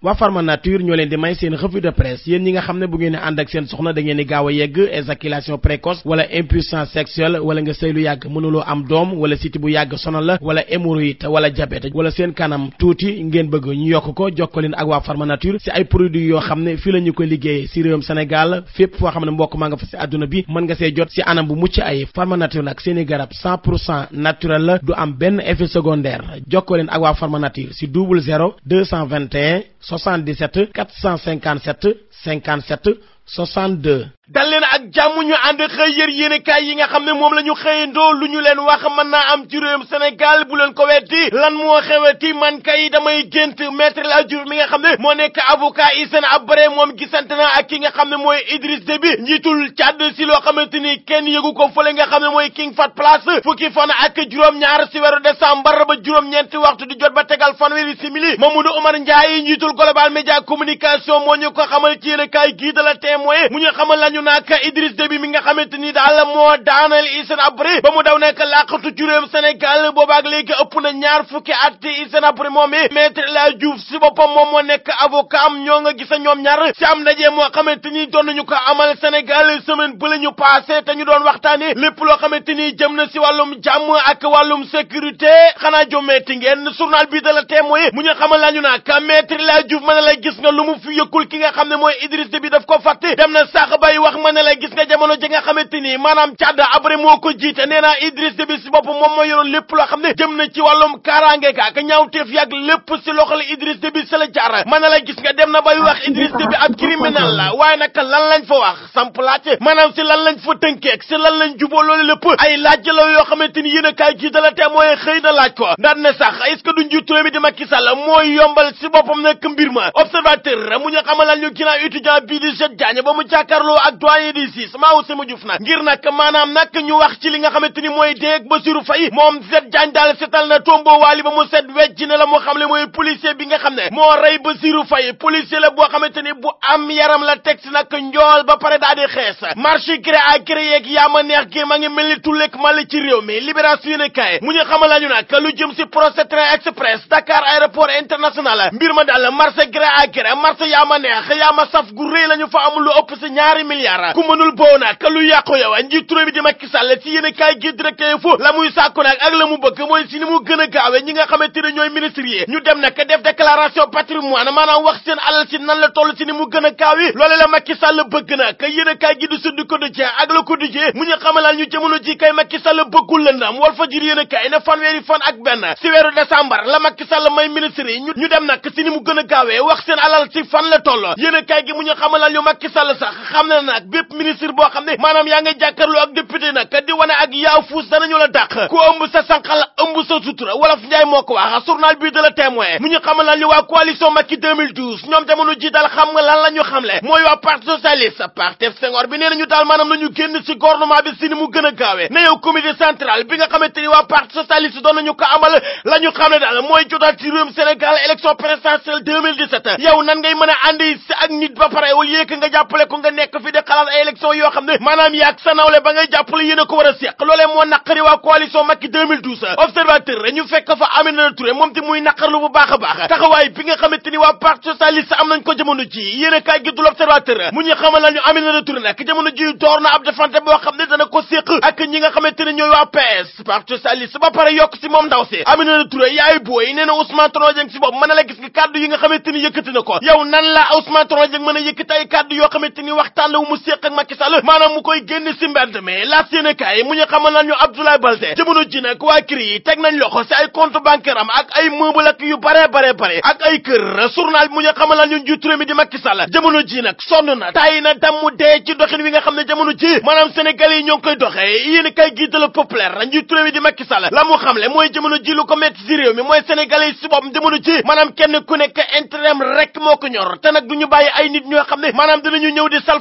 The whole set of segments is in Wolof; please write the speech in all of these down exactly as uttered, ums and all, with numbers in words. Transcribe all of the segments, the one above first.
waa Pharma Nature ñoo leen di may seen revue de presse yéen ñi nga xam ne bu ngeen ànd ak seen soxna da ngeen di gaaw a yegg éjaculation précoce wala impuissance sexuelle wala nga sëy lu yàgg mënuloo am doom wala siti bu yàgg sonal la wala hémorroïde wala diabète wala seen kanam tuuti ngeen bëgg ñu yokk ko jokkoo leen ak waa Pharma Nature si ay produits yoo xam ne fii la ñu ko liggéeyee si réewum Sénégal fépp foo xam ne mbokk maa nga fa si àdduna bi mën nga see jot si anam bu mucc ay Pharma Nature nag seeni garab cent pour cent naturel la du am benn effet secondaire jokkoo leen ak waa Pharma Nature si double zéro deux cent vingt et un soixante-dix-sept quatre cent cinquante-sept cinquante-sept soixante-deux dal leen ak jàmm ñu ànd xëy yër yéenekaay yi nga xam ne moom la ñu xëyandoo lu ñu leen wax mën naa am ci réewum Sénégal bu leen ko weddi lan moo xeweti man kay damay gént maître El Hadji Diouf mi nga xam ne moo nekk avocat Hissène Habré moom gisante na ak ki nga xam ne mooy Idriss Déby njiitul Tchad si loo xamante ni kenn yëgu ko fële nga xam ne mooy King Fahd Palace fukki fan ak juróom-ñaar si weeru décembre ba juróom-ñeenti waxtu di jot ba tegal fanweeri simili Mamadou Oumar Ndiaye njiitul Global Média Communication moo ñu ko xamal ci yéenekaay gii de la Témoin mu ñu xamal lañu naka Idriss Déby mi nga xamante ni daal moo daanal Hissène Habré ba mu daw nekk làqatu ci réewum Sénégal boobaak léegi ëpp na ñaar fukki at Hissène Habré moomee maître El Hadji Diouf si boppam moom moo nekk avocat am ñoo nga gisa ñoom ñaar si am ndaje moo xamante ni doon nañu ko amal Sénégal semaine bu la ñu passé te ñu doon waxtaane lépp loo xamante ni jëm na si wàllum jàmm ak wàllum sécurité xanaa jommeeti ngeen journal bi de la Témoin mu ñu xamal lañu naka maître El Hadji Diouf mën na la gis nga lu mu fi yëkkul ki nga xam ne mooy Idriss Déby daf ko fàtte dem na sax bay wax ma ne la gis nga jamono ji nga xamante ni maanaam Tchad Habré moo ko jiite nee naa Idriss Déby si bopp moom moo yoroon lépp loo xam ne jëm na ci wàllum kaaraange ka ak ñaawteef yàgg lépp si loxo la Idriss Déby sa la jaar ma ne la gis nga dem na bay wax Idriss Déby ab criminel la waaye nag lan lañ fa wax samp laaj maanaam si lan lañ fa tënkeek si lan lañ juboo loolu lépp ay laaj la yoo xamante ni yéen a kaay gii da la tee mooy xëy na laaj ko daan ne sax est-ce que du njiitu réew mi di Macky Sall mooy yombal si boppam nekk mbir ma observateur mu ñu xamalal ñu ginnaaw étudiant bii di Cheikh Diagne ba mu jàkkaarloo ak doyen di siis maa Ousmane Diouf nag ngir nag maanaam nag ñu wax ci li nga xamante ni mooy déeg Bassirou Faye moom Cheikh Diagne daal setal na tombo waali ba mu set wecc ne la moo xam le mooy policier bi nga xam ne moo rey Bassirou Faye policier la boo xamante ni bu am yaram la teg si nag njool ba pare daal di xees marché gré à gré yeeg yaa ma neex gi ma ngi mel ni tulleeg mali ci réew mi libération yéene kaay mu ñu xamal lañu nag lu jëm si procès train express Dakar aéroport international mbir ma daal marché gré à gré marché yaa ma neex yaa ma saf gu rëy la ñu fa amul lu ëpp si ñaari milliards ku mënul boo nag lu yàqu yow njiitu réew mi di Macky Sall ci yéene kaay gi direct info la muy sàkku nag ak la mu bëgg mooy si ni mu gën a gaawe ñi nga xamante ne ñooy ministres yi ñu dem nag def déclaration patrimoine maanaam wax seen alal si nan la toll si ni mu gën a gaawe loole la Macky Sall bëgg nag yéene kaay gi du Sud Quotidien ak Le Quotidien mu ñu xamalal ñu jamono ji kay Macky Sall bëggul lëndam Walf Fadjri yéene kaay ne fanweeri fan ak benn si weeru décembre la Macky Sall may ministres yi ñu dem nag si ni mu gën a gaawee wax seen alal si fan la toll yéene kaay gi mu ñu xamalal ñu Macky Sall sax xam na nag bépp ministre boo xam ne maanaam yaa ngi jàkkaarloo ak député nag di wane ak yaaw fuus danañu la dàq ku ëmb sa sànqal ëmb sa sutura Wolof Njaay moo ko wax journal bi de la Témoin mu ñu xamalal ñu waa coalition Macky deux mille douze ñoom jamono ji daal xam nga lan la ñu xamle mooy waa parti socialiste Pastef Senghor bi nee nañu daal maanaam nañu génn si gouvernement bi si ni mu gën a gaawee ne yow comité central bi nga xamante ni waa parti socialiste doon nañu ko amal la ñu xam ne daal mooy jotaat ci réewum Sénégal élection présidentielle deux mille dix-sept yow nan ngay mën a àndi si ak nit ba pare au lieu que nga jàppale ko nga nekk fi di xalaat ay élection yoo xam ne maanaam yaag sa nawle ba ngay jàppale yéen a ko war a seq loolee moo naqari waa coalition Macky deux mille douze observateur ñu fekk fa Aminata Touré moom ti muy naqarlu bu baax a baax taxawaay bi nga xamante ni waa parti socialiste am nañ ko jamono ji yéen a kaay gi du l'observateur mu ñu xamal lañu Aminata Touré nag jamono ji door na ab defante boo xam ne dana ko séq ak ñi nga xamante ne ñooy waa P S parti socialiste ba pare yokk si moom ndaw si Aminata Touré yaay booy nee na Ousmane Tanor Dieng si bopp mën na la gis nga kàddu yi nga xamante ni yëkkati na ko yow nan la Ousmane Tanor Dieng mën a yëkkati ay kàddu yoo xamante ni waxtaan la wu mu séq ak Macky Sall maanaam mu koy génn si mbedd mais la Sénégal mu ñu xamal nañu Abdoulaye Baldé jamono ji nag waa kër yi teg nañ loxo si ay compte bancaire am ak ay meuble ak yu bare bare bare ak ay kër journal bi mu ñu xamal nañu njiitu réew mi di Macky Sall jamono ji nag sonn na tay na damm dee ci doxin wi nga xam ne jamono ji maanaam Sénégalais yi ñoo ngi koy doxee yéen kay gii de la populaire njiitu réew mi di Macky Sall la mu xamle mooy jamono ji lu ko metti si réew mi mooy Sénégalais yi si boppam jamono ji maanaam kenn ku nekk intérêt rek moo ko ñor te nag du ñu bàyyi ay nit ñoo xam ne maanaam dinañu ñëw di salfaañi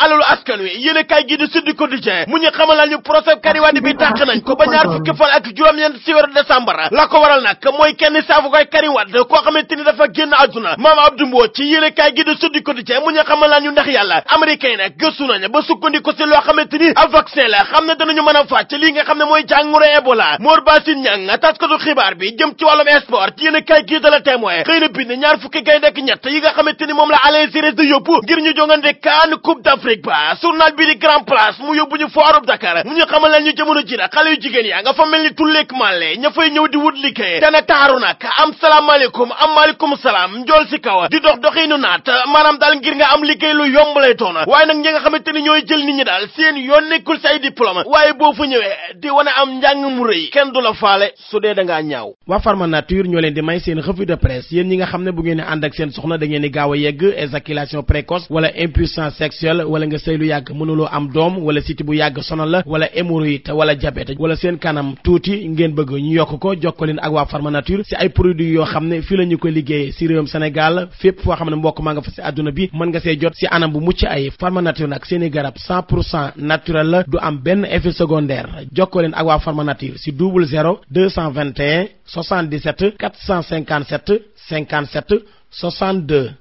alalu askan wi yéene kaay gi di Sud Quotidien mu ñu xamal ñu procès Karim Wade bi dàq nañ ko ba ñaar fukki fan ak juróom-ñeent ci weeru décembre la ko waral nag mooy kenn saafu koy Karim Wade koo xamante ni dafa génn àdduna Maam Abdou Mbodj ci yéene kaay gi di Sud Quotidien mu ñu xamal ñu ndax yàlla américain nag gëstu nañ ba sukkandiku ci loo xamante ni ab vaccin la xam ne danañu mën a fàcc lii nga xam ne mooy jàngoro Ebola Mor Bassine Niang taskatu xibaar bi jëm ci wàllum sport ci yéene kaay gi de la Témoin xëy na bind ñaar fukki gaynde ak ñett yi nga xamante ni moom la Alain Giresse di yóbbu ngir ñu jongante CAN Coupe d'Afrique ba journal bi di Grand Place mu yóbbu ñu foirub Dakar mu ñu xamal leen ñu jamono ji nag xale yu jigéen yaa nga fa mel ni tulleek màlle ña fay ñëw di wut liggéey te nag taaru nag am salaamaaleykum am maaleykum salaam njool si kaw di dox doxiinu naat maanaam daal ngir nga am liggéey lu yomb lay doon waaye nag ñi nga xamante ni ñooy jël nit ñi daal seen yoon nekkul si ay diplôme waaye boo fa ñëwee di wane am njàng mu rëy kenn du la faale su dee da ngaa ñaaw. waa Pharma Nature ñoo leen di may seen revue de presse yéen ñi nga xam ne bu ngeen di ànd ak seen soxna da ngeen di gaaw a yegg éjaculation précoce wala impuissance sexuelle wala nga sëy lu yàgg mënuloo am doom wala siti bu yàgg sonal la wala hémorroïde wala diabète wala seen kanam tuuti ngeen bëgg ñu yokk ko jokkoo leen ak waa Pharma Nature si ay produits yoo xam ne fii la ñu ko liggéeyee si réewum Sénégal fépp foo xam ne mbokk maa nga fa si àdduna bi mën nga see jot si anam bu mucc ay Pharma Nature nag seeni garab cent pour cent naturel la du am benn effet secondaire jokkoo leen ak waa Pharma Nature si double zéro deux cent vingt et un soixante-dix-sept quatre cent cinquante-sept cinquante-sept soixante-deux